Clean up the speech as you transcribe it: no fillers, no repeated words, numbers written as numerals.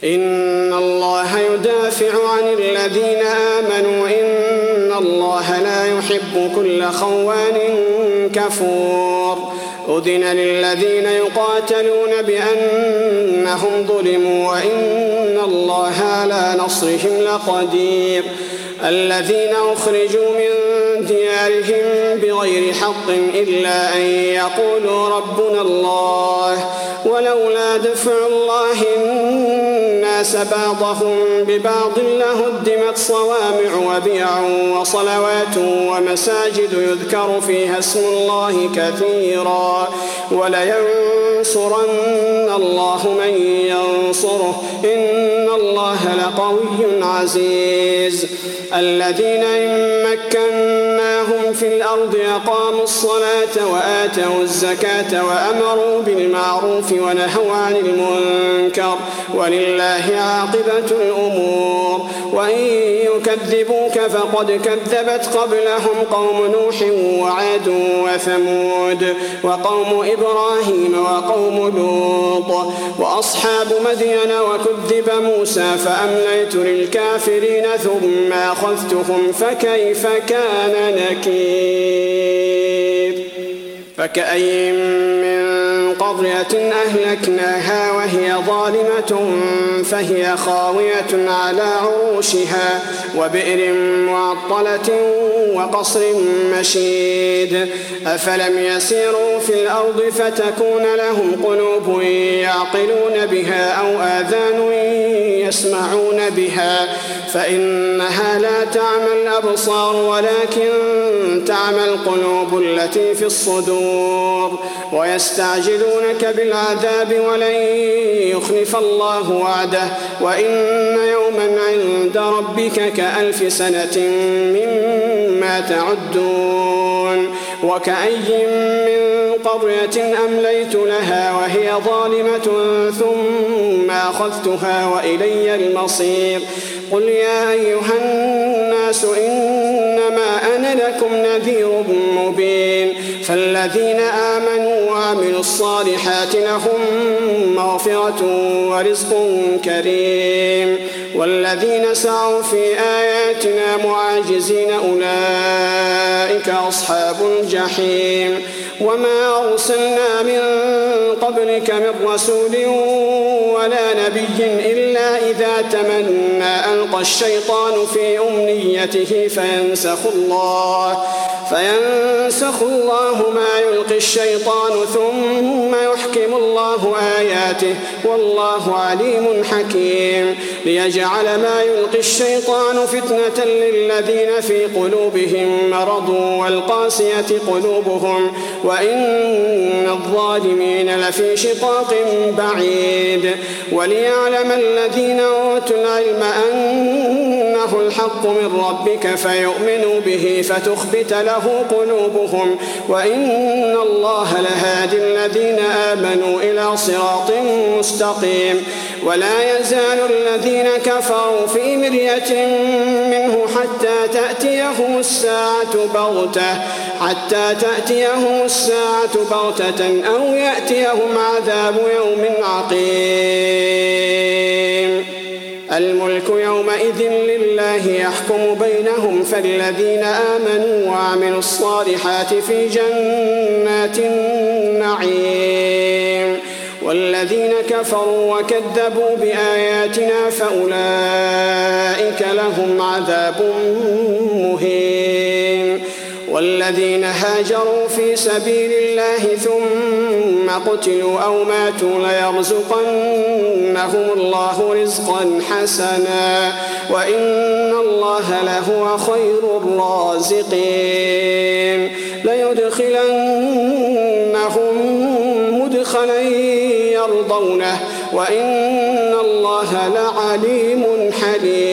إن الله يدافع عن الذين آمنوا إن الله لا يحب كل خوان كفور أذن للذين يقاتلون بأنهم ظلموا وإن الله على نصرهم لقدير الذين أخرجوا من ديارهم بغير حق إلا أن يقولوا ربنا الله ولولا دفع الله الناس بعضهم ببعض لهدمت صوامع وبيع وصلوات ومساجد يذكر فيها اسم الله كثيرا ولينصرن الله من ينصره إن الله لقوي عزيز الذين إن مكناهم في الأرض أقاموا الصلاة وآتوا الزكاة وأمروا بالمعروف ونهوا عن المنكر ولله عاقبة الأمور وإن يكذبوك فقد كذبت قبلهم قوم نوح وعاد وثمود وقوم إبراهيم وقوم لوط وأصحاب مدين وكذب موسى فأمليت للكافرين ثم أخذتهم فكيف كان نكير فكأي من قرية أهلكناها وهي ظالمة فهي خاوية على عروشها وبئر معطلة وقصر مشيد أفلم يسيروا في الأرض فتكون لهم قلوب يعقلون بها أو آذان يسمعون بها فإنها لا تعمى الأبصار ولكن تعمى القلوب التي في الصدور ويستعجلونك بالعذاب ولن يخلف الله وعده وإن يوما عند ربك كألف سنة مما تعدون وكأي من قرية أمليت لها وهي ظالمة ثم أخذتها وإلي المصير قل يا أيها الناس إنما أنا لكم نذير مبين فالذين آمنوا وعملوا الصالحات لهم مغفرة ورزق كريم والذين سعوا في آياتنا معاجزين أولئك أصحاب الجحيم وما أرسلنا من قبلك من رسول ولا نبي إلا إذا تمنى ألقى الشيطان في أمنيته فينسخ الله ما يلقي الشيطان ثم يحكم الله آياته والله عليم حكيم ليجعل ما يلقي الشيطان فتنة للذين في قلوبهم مرض والقاسية قلوبهم وإن الظالمين لفي شقاق بعيد وليعلم الذين أوتوا العلم أنه الحق من ربك فيؤمنوا به فتخبت له قلوبهم وإن الله لهادي الذين آمنوا إلى صراط مستقيم ولا يزال الذين كفروا في مرية منه حتى تأتيهم الساعة بغتة أو يأتيهم عذاب يوم عقيم الملك يومئذ لله يحكم بينهم فالذين آمنوا وعملوا الصالحات في جنات النعيم والذين كفروا وكذبوا بآياتنا فأولئك لهم عذاب مهين والذين هاجروا في سبيل الله ثم قتلوا أو ماتوا ليرزقنهم الله رزقا حسنا وإن الله لهو خير الرازقين ليدخلنهم مدخلا يرضونه وإن الله لعليم حليم